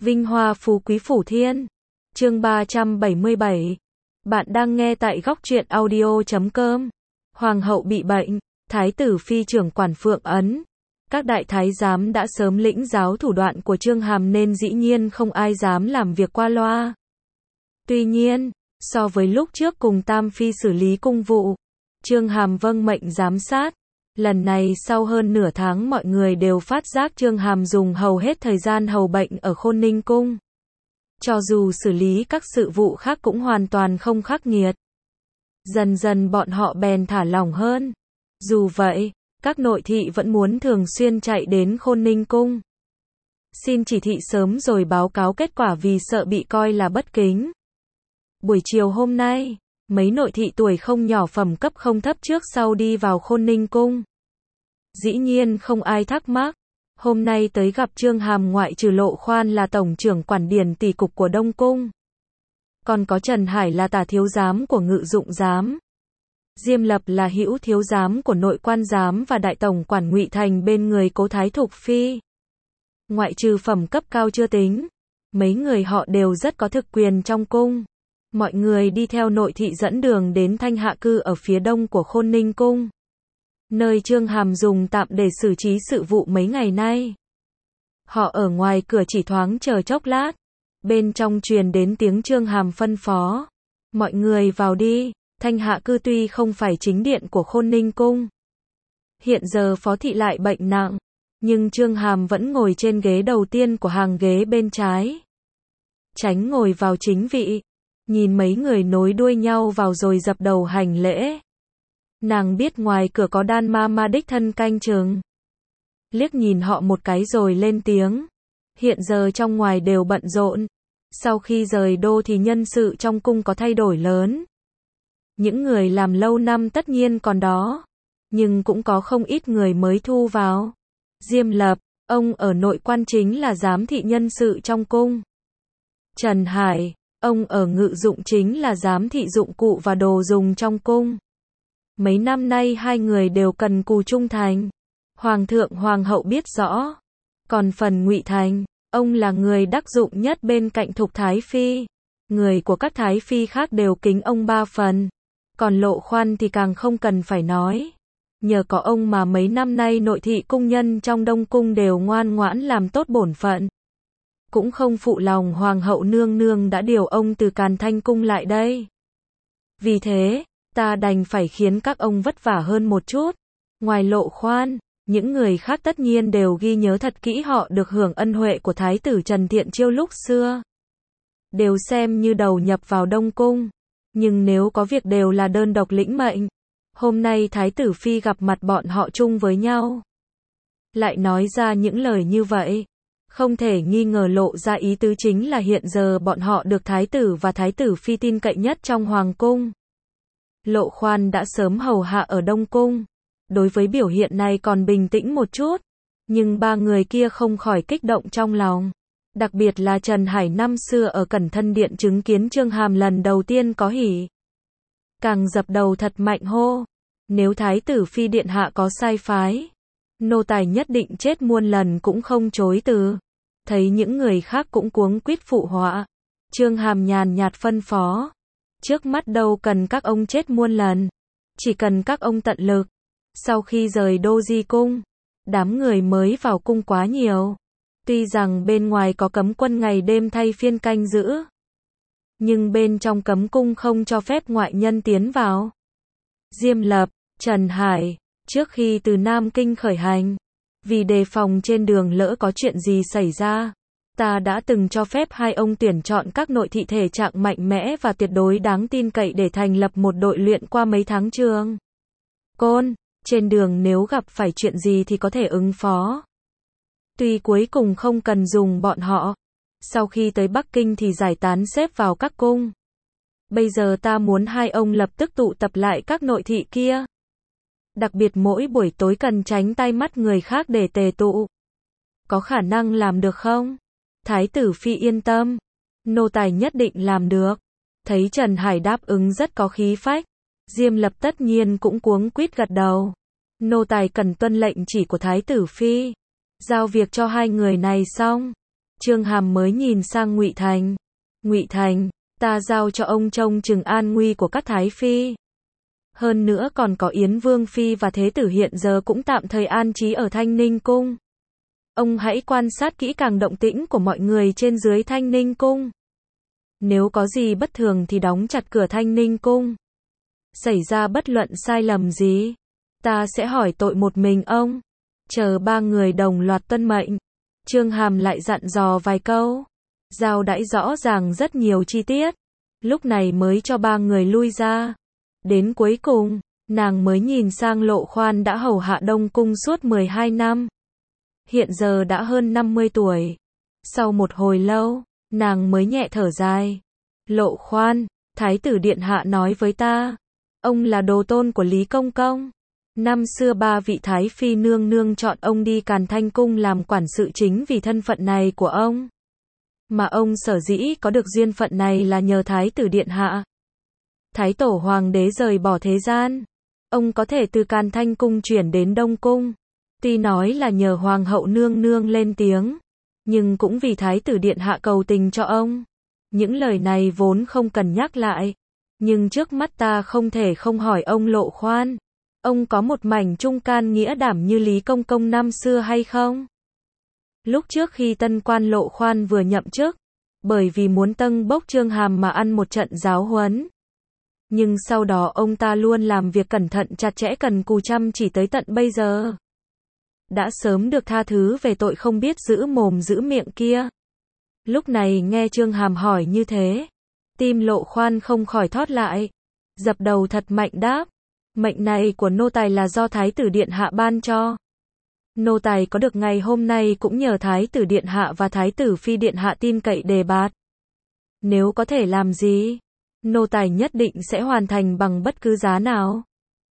Vinh hoa phú quý phủ thiên. Chương 377. Bạn đang nghe tại góc truyện audio.com. Hoàng hậu bị bệnh, thái tử phi trưởng quản Phượng Ấn. Các đại thái giám đã sớm lĩnh giáo thủ đoạn của Chương Hàm nên dĩ nhiên không ai dám làm việc qua loa. Tuy nhiên, so với lúc trước cùng Tam Phi xử lý cung vụ, Chương Hàm vâng mệnh giám sát. Lần này sau hơn nửa tháng mọi người đều phát giác Chương Hàm dùng hầu hết thời gian hầu bệnh ở Khôn Ninh Cung. Cho dù xử lý các sự vụ khác cũng hoàn toàn không khắc nghiệt. Dần dần bọn họ bèn thả lỏng hơn. Dù vậy, các nội thị vẫn muốn thường xuyên chạy đến Khôn Ninh Cung. Xin chỉ thị sớm rồi báo cáo kết quả vì sợ bị coi là bất kính. Buổi chiều hôm nay, mấy nội thị tuổi không nhỏ phẩm cấp không thấp trước sau đi vào Khôn Ninh Cung. Dĩ nhiên không ai thắc mắc. Hôm nay tới gặp Chương Hàm ngoại trừ Lộ Khoan là tổng trưởng quản điển tỷ cục của Đông Cung. Còn có Trần Hải là tả thiếu giám của Ngự Dụng giám. Diêm Lập là hữu thiếu giám của Nội Quan giám và đại tổng quản Ngụy Thành bên người Cố Thái Thục Phi. Ngoại trừ phẩm cấp cao chưa tính, mấy người họ đều rất có thực quyền trong cung. Mọi người đi theo nội thị dẫn đường đến Thanh Hạ Cư ở phía đông của Khôn Ninh Cung, nơi Chương Hàm dùng tạm để xử trí sự vụ mấy ngày nay. Họ ở ngoài cửa chỉ thoáng chờ chốc lát, bên trong truyền đến tiếng Chương Hàm phân phó. Mọi người vào đi. Thanh Hạ Cư tuy không phải chính điện của Khôn Ninh Cung, hiện giờ phó thị lại bệnh nặng, nhưng Chương Hàm vẫn ngồi trên ghế đầu tiên của hàng ghế bên trái. Tránh ngồi vào chính vị. Nhìn mấy người nối đuôi nhau vào rồi dập đầu hành lễ. Nàng biết ngoài cửa có Đan Ma Ma đích thân canh chừng. Liếc nhìn họ một cái rồi lên tiếng. Hiện giờ trong ngoài đều bận rộn. Sau khi rời đô thì nhân sự trong cung có thay đổi lớn. Những người làm lâu năm tất nhiên còn đó, nhưng cũng có không ít người mới thu vào. Diêm Lập, ông ở Nội Quan chính là giám thị nhân sự trong cung. Trần Hải, ông ở Ngự Dụng chính là giám thị dụng cụ và đồ dùng trong cung. Mấy năm nay hai người đều cần cù trung thành. Hoàng thượng hoàng hậu biết rõ. Còn phần Ngụy Thành, ông là người đắc dụng nhất bên cạnh Thục Thái Phi. Người của các Thái Phi khác đều kính ông ba phần. Còn Lộ Khoan thì càng không cần phải nói. Nhờ có ông mà mấy năm nay nội thị cung nhân trong Đông Cung đều ngoan ngoãn làm tốt bổn phận. Cũng không phụ lòng Hoàng hậu nương nương đã điều ông từ Càn Thanh Cung lại đây. Vì thế, ta đành phải khiến các ông vất vả hơn một chút. Ngoài Lộ Khoan, những người khác tất nhiên đều ghi nhớ thật kỹ họ được hưởng ân huệ của Thái tử Trần Thiện Chiêu lúc xưa. Đều xem như đầu nhập vào Đông Cung. Nhưng nếu có việc đều là đơn độc lĩnh mệnh. Hôm nay Thái tử Phi gặp mặt bọn họ chung với nhau. Lại nói ra những lời như vậy. Không thể nghi ngờ lộ ra ý tứ chính là hiện giờ bọn họ được Thái tử và Thái tử Phi tin cậy nhất trong Hoàng cung. Lộ Khoan đã sớm hầu hạ ở Đông Cung. Đối với biểu hiện này còn bình tĩnh một chút. Nhưng ba người kia không khỏi kích động trong lòng. Đặc biệt là Trần Hải năm xưa ở Cẩn Thân Điện chứng kiến Chương Hàm lần đầu tiên có hỉ. Càng dập đầu thật mạnh hô. Nếu Thái tử Phi điện hạ có sai phái, nô tài nhất định chết muôn lần cũng không chối từ. Thấy những người khác cũng cuống quýt phụ họa. Chương Hàm nhàn nhạt phân phó. Trước mắt đâu cần các ông chết muôn lần. Chỉ cần các ông tận lực. Sau khi rời Đô Di Cung, đám người mới vào cung quá nhiều. Tuy rằng bên ngoài có cấm quân ngày đêm thay phiên canh giữ, nhưng bên trong cấm cung không cho phép ngoại nhân tiến vào. Diêm Lập, Trần Hải, trước khi từ Nam Kinh khởi hành, vì đề phòng trên đường lỡ có chuyện gì xảy ra, ta đã từng cho phép hai ông tuyển chọn các nội thị thể trạng mạnh mẽ và tuyệt đối đáng tin cậy để thành lập một đội luyện qua mấy tháng trường Côn, trên đường nếu gặp phải chuyện gì thì có thể ứng phó. Tuy cuối cùng không cần dùng bọn họ, sau khi tới Bắc Kinh thì giải tán xếp vào các cung. Bây giờ ta muốn hai ông lập tức tụ tập lại các nội thị kia. Đặc biệt mỗi buổi tối cần tránh tai mắt người khác để tề tụ. Có khả năng làm được không? Thái tử Phi yên tâm. Nô tài nhất định làm được. Thấy Trần Hải đáp ứng rất có khí phách. Diêm Lập tất nhiên cũng cuống quýt gật đầu. Nô tài cần tuân lệnh chỉ của Thái tử Phi. Giao việc cho hai người này xong. Chương Hàm mới nhìn sang Ngụy Thành. Ngụy Thành, ta giao cho ông trông chừng an nguy của các thái phi. Hơn nữa còn có Yến Vương Phi và Thế tử hiện giờ cũng tạm thời an trí ở Thanh Ninh Cung. Ông hãy quan sát kỹ càng động tĩnh của mọi người trên dưới Thanh Ninh Cung. Nếu có gì bất thường thì đóng chặt cửa Thanh Ninh Cung. Xảy ra bất luận sai lầm gì, ta sẽ hỏi tội một mình ông. Chờ ba người đồng loạt tuân mệnh, Chương Hàm lại dặn dò vài câu, giao đãi rõ ràng rất nhiều chi tiết, lúc này mới cho ba người lui ra. Đến cuối cùng, nàng mới nhìn sang Lộ Khoan đã hầu hạ Đông Cung suốt 12 năm. Hiện giờ đã hơn 50 tuổi. Sau một hồi lâu, nàng mới nhẹ thở dài. Lộ Khoan, Thái tử Điện Hạ nói với ta, ông là đồ tôn của Lý Công Công. Năm xưa ba vị Thái Phi nương nương chọn ông đi Càn Thanh Cung làm quản sự chính vì thân phận này của ông. Mà ông sở dĩ có được duyên phận này là nhờ Thái tử Điện Hạ. Thái tổ hoàng đế rời bỏ thế gian, ông có thể từ Càn Thanh Cung chuyển đến Đông Cung. Tuy nói là nhờ Hoàng hậu nương nương lên tiếng, nhưng cũng vì Thái tử Điện Hạ cầu tình cho ông. Những lời này vốn không cần nhắc lại, nhưng trước mắt ta không thể không hỏi ông Lộ Khoan, ông có một mảnh trung can nghĩa đảm như Lý Công Công năm xưa hay không? Lúc trước khi tân quan Lộ Khoan vừa nhậm chức, bởi vì muốn tâng bốc Chương Hàm mà ăn một trận giáo huấn. Nhưng sau đó ông ta luôn làm việc cẩn thận chặt chẽ cần cù chăm chỉ tới tận bây giờ. Đã sớm được tha thứ về tội không biết giữ mồm giữ miệng kia. Lúc này nghe Chương Hàm hỏi như thế, tim Lộ Khoan không khỏi thót lại, dập đầu thật mạnh đáp, mệnh này của nô tài là do Thái tử Điện Hạ ban cho. Nô tài có được ngày hôm nay cũng nhờ Thái tử Điện Hạ và Thái tử Phi Điện Hạ tin cậy đề bạt. Nếu có thể làm gì, nô tài nhất định sẽ hoàn thành bằng bất cứ giá nào.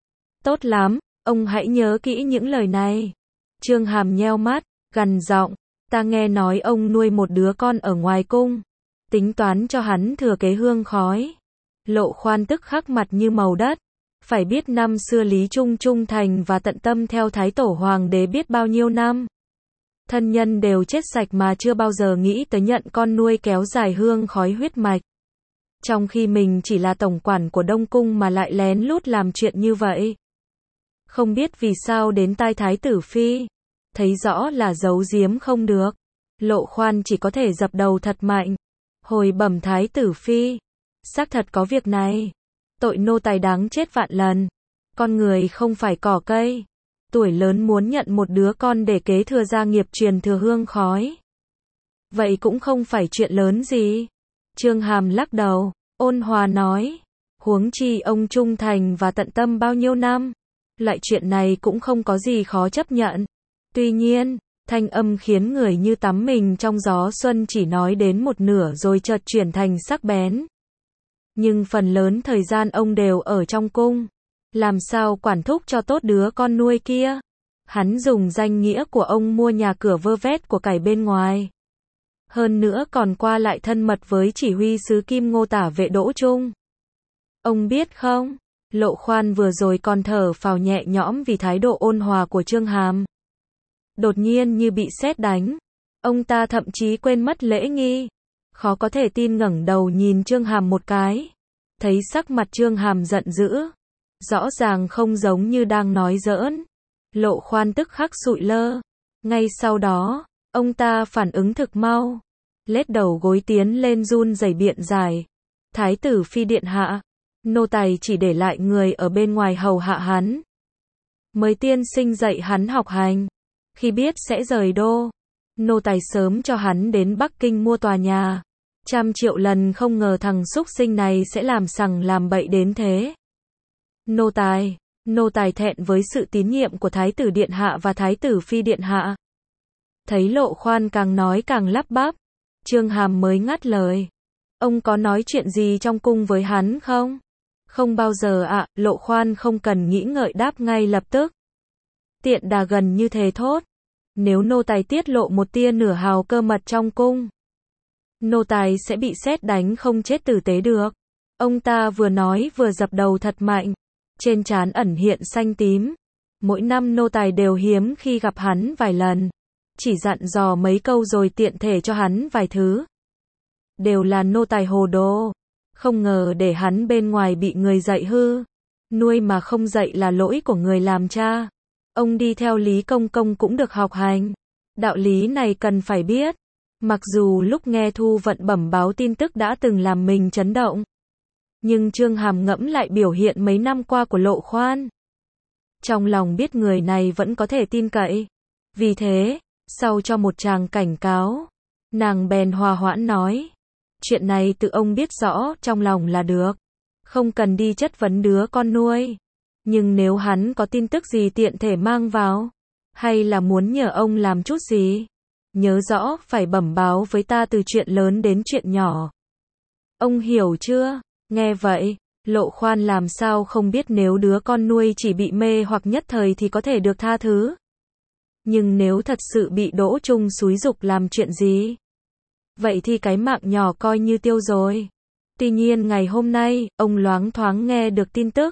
Tốt lắm, ông hãy nhớ kỹ những lời này. Chương Hàm nheo mắt, gằn giọng, ta nghe nói ông nuôi một đứa con ở ngoài cung, tính toán cho hắn thừa kế hương khói. Lộ Khoan tức khắc mặt như màu đất. Phải biết năm xưa Lý Trung trung thành và tận tâm theo Thái tổ hoàng đế biết bao nhiêu năm. Thân nhân đều chết sạch mà chưa bao giờ nghĩ tới nhận con nuôi kéo dài hương khói huyết mạch. Trong khi mình chỉ là tổng quản của Đông Cung mà lại lén lút làm chuyện như vậy. Không biết vì sao đến tai Thái tử Phi, thấy rõ là giấu giếm không được. Lộ Khoan chỉ có thể dập đầu thật mạnh. Hồi bẩm Thái tử Phi, xác thật có việc này. Tội nô tài đáng chết vạn lần. Con người không phải cỏ cây. Tuổi lớn muốn nhận một đứa con để kế thừa gia nghiệp truyền thừa hương khói. Vậy cũng không phải chuyện lớn gì. Chương Hàm lắc đầu, ôn hòa nói. Huống chi ông trung thành và tận tâm bao nhiêu năm. Loại chuyện này cũng không có gì khó chấp nhận. Tuy nhiên, thanh âm khiến người như tắm mình trong gió xuân chỉ nói đến một nửa rồi chợt chuyển thành sắc bén. Nhưng phần lớn thời gian ông đều ở trong cung. Làm sao quản thúc cho tốt đứa con nuôi kia? Hắn dùng danh nghĩa của ông mua nhà cửa vơ vét của cải bên ngoài. Hơn nữa còn qua lại thân mật với chỉ huy sứ Kim Ngô tả vệ Đỗ Trung. Ông biết không? Lộ Khoan vừa rồi còn thở phào nhẹ nhõm vì thái độ ôn hòa của Chương Hàm. Đột nhiên như bị sét đánh. Ông ta thậm chí quên mất lễ nghi. Khó có thể tin ngẩng đầu nhìn Chương Hàm một cái. Thấy sắc mặt Chương Hàm giận dữ. Rõ ràng không giống như đang nói giỡn. Lộ Khoan tức khắc sụi lơ. Ngay sau đó, ông ta phản ứng thực mau. Lết đầu gối tiến lên run rẩy biện giải. Thái tử Phi Điện Hạ, nô tài chỉ để lại người ở bên ngoài hầu hạ hắn. Mới tiên sinh dạy hắn học hành. Khi biết sẽ rời đô, nô tài sớm cho hắn đến Bắc Kinh mua tòa nhà. 100 triệu lần không ngờ thằng xúc sinh này sẽ làm sằng làm bậy đến thế. Nô tài thẹn với sự tín nhiệm của Thái tử Điện Hạ và Thái tử Phi Điện Hạ. Thấy Lộ Khoan càng nói càng lắp bắp, Chương Hàm mới ngắt lời. Ông có nói chuyện gì trong cung với hắn không? Không bao giờ ạ, Lộ Khoan không cần nghĩ ngợi đáp ngay lập tức. Tiện đà gần như thế thốt. Nếu nô tài tiết lộ một tia nửa hào cơ mật trong cung, nô tài sẽ bị sét đánh không chết tử tế được. Ông ta vừa nói vừa dập đầu thật mạnh. Trên trán ẩn hiện xanh tím. Mỗi năm nô tài đều hiếm khi gặp hắn vài lần. chỉ dặn dò mấy câu rồi tiện thể cho hắn vài thứ. Đều là nô tài hồ đồ, không ngờ để hắn bên ngoài bị người dạy hư. Nuôi mà không dạy là lỗi của người làm cha. Ông đi theo Lý Công Công cũng được học hành. Đạo lý này cần phải biết. Mặc dù lúc nghe Thu Vận bẩm báo tin tức đã từng làm mình chấn động, nhưng Chương Hàm ngẫm lại biểu hiện mấy năm qua của Lộ Khoan. Trong lòng biết người này vẫn có thể tin cậy. Vì thế, sau cho một tràng cảnh cáo, nàng bèn hòa hoãn nói. Chuyện này tự ông biết rõ trong lòng là được. Không cần đi chất vấn đứa con nuôi. Nhưng nếu hắn có tin tức gì tiện thể mang vào, hay là muốn nhờ ông làm chút gì, nhớ rõ phải bẩm báo với ta từ chuyện lớn đến chuyện nhỏ. Ông hiểu chưa? Nghe vậy, Lộ Khoan làm sao không biết nếu đứa con nuôi chỉ bị mê hoặc nhất thời thì có thể được tha thứ. Nhưng nếu thật sự bị Đỗ Trung xúi giục làm chuyện gì, vậy thì cái mạng nhỏ coi như tiêu rồi. Tuy nhiên ngày hôm nay, ông loáng thoáng nghe được tin tức.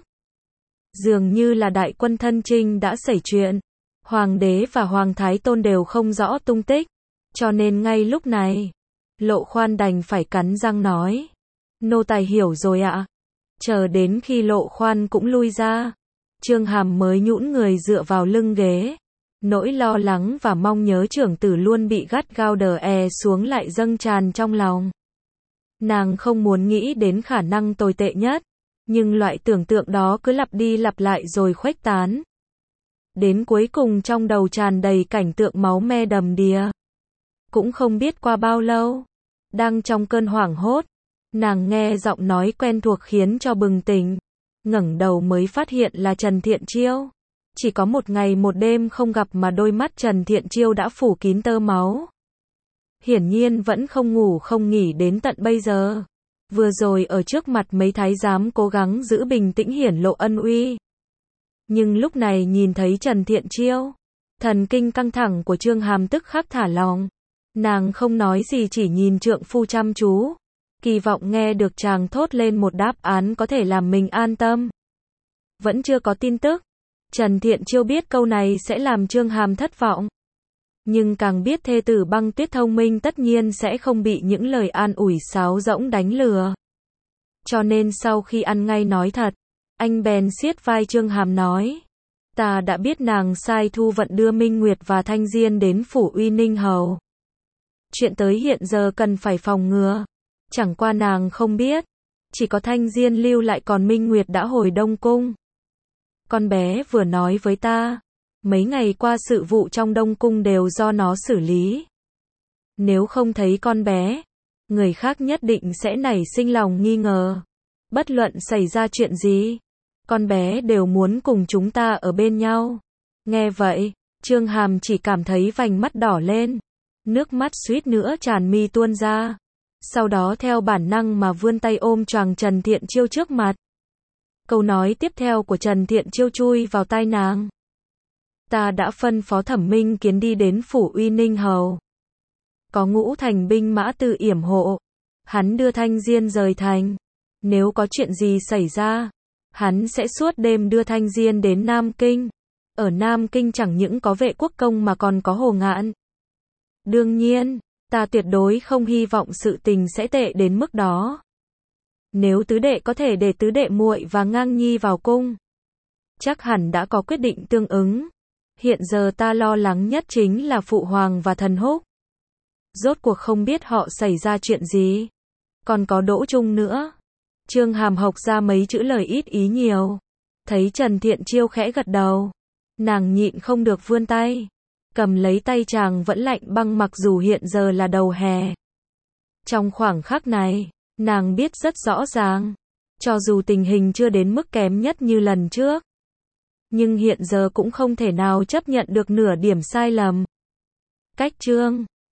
Dường như là đại quân thân chinh đã xảy chuyện. Hoàng đế và Hoàng Thái Tôn đều không rõ tung tích. Cho nên ngay lúc này, Lộ Khoan đành phải cắn răng nói. Nô tài hiểu rồi ạ. Chờ đến khi Lộ Khoan cũng lui ra, Chương Hàm mới nhũn người dựa vào lưng ghế. Nỗi lo lắng và mong nhớ trưởng tử luôn bị gắt gao đè xuống lại dâng tràn trong lòng. Nàng không muốn nghĩ đến khả năng tồi tệ nhất, nhưng loại tưởng tượng đó cứ lặp đi lặp lại rồi khuếch tán. Đến cuối cùng trong đầu tràn đầy cảnh tượng máu me đầm đìa. Cũng không biết qua bao lâu, đang trong cơn hoảng hốt, nàng nghe giọng nói quen thuộc khiến cho bừng tỉnh. Ngẩng đầu mới phát hiện là Trần Thiện Chiêu. Chỉ có một ngày một đêm không gặp mà đôi mắt Trần Thiện Chiêu đã phủ kín tơ máu. Hiển nhiên vẫn không ngủ không nghỉ đến tận bây giờ. Vừa rồi ở trước mặt mấy thái giám cố gắng giữ bình tĩnh hiển lộ ân uy. Nhưng lúc này nhìn thấy Trần Thiện Chiêu, thần kinh căng thẳng của Chương Hàm tức khắc thả lỏng. Nàng không nói gì chỉ nhìn trượng phu chăm chú, kỳ vọng nghe được chàng thốt lên một đáp án có thể làm mình an tâm. Vẫn chưa có tin tức. Trần Thiện Chiêu biết câu này sẽ làm Chương Hàm thất vọng. Nhưng càng biết thê tử Băng Tuyết thông minh tất nhiên sẽ không bị những lời an ủi sáo rỗng đánh lừa. Cho nên sau khi ăn ngay nói thật, anh bèn siết vai Chương Hàm nói. Ta đã biết nàng sai Thu Vận đưa Minh Nguyệt và Thanh Diên đến phủ Uy Ninh Hầu. Chuyện tới hiện giờ cần phải phòng ngừa. Chẳng qua nàng không biết, chỉ có Thanh Diên lưu lại còn Minh Nguyệt đã hồi Đông Cung. Con bé vừa nói với ta, mấy ngày qua sự vụ trong Đông Cung đều do nó xử lý. Nếu không thấy con bé, người khác nhất định sẽ nảy sinh lòng nghi ngờ. Bất luận xảy ra chuyện gì, con bé đều muốn cùng chúng ta ở bên nhau. Nghe vậy, Chương Hàm chỉ cảm thấy vành mắt đỏ lên, nước mắt suýt nữa tràn mi tuôn ra. Sau đó theo bản năng mà vươn tay ôm choàng Trần Thiện Chiêu trước mặt. Câu nói tiếp theo của Trần Thiện Chiêu chui vào tai nàng. Ta đã phân phó Thẩm Minh Kiến đi đến phủ Uy Ninh Hầu. Có Ngũ Thành binh mã tự yểm hộ. Hắn đưa Thanh Diên rời thành. Nếu có chuyện gì xảy ra, hắn sẽ suốt đêm đưa Thanh Diên đến Nam Kinh. Ở Nam Kinh chẳng những có Vệ Quốc Công mà còn có Hồ Ngạn. Đương nhiên, ta tuyệt đối không hy vọng sự tình sẽ tệ đến mức đó. Nếu tứ đệ có thể để tứ đệ muội và Ngang Nhi vào cung, chắc hẳn đã có quyết định tương ứng. Hiện giờ ta lo lắng nhất chính là Phụ Hoàng và Thần Húc. Rốt cuộc không biết họ xảy ra chuyện gì. Còn có Đỗ Trung nữa. Chương Hàm hộc ra mấy chữ lời ít ý nhiều. Thấy Trần Thiện Chiêu khẽ gật đầu, nàng nhịn không được vươn tay, cầm lấy tay chàng vẫn lạnh băng mặc dù hiện giờ là đầu hè. Trong khoảng khắc này, nàng biết rất rõ ràng, cho dù tình hình chưa đến mức kém nhất như lần trước, nhưng hiện giờ cũng không thể nào chấp nhận được nửa điểm sai lầm. Cách chương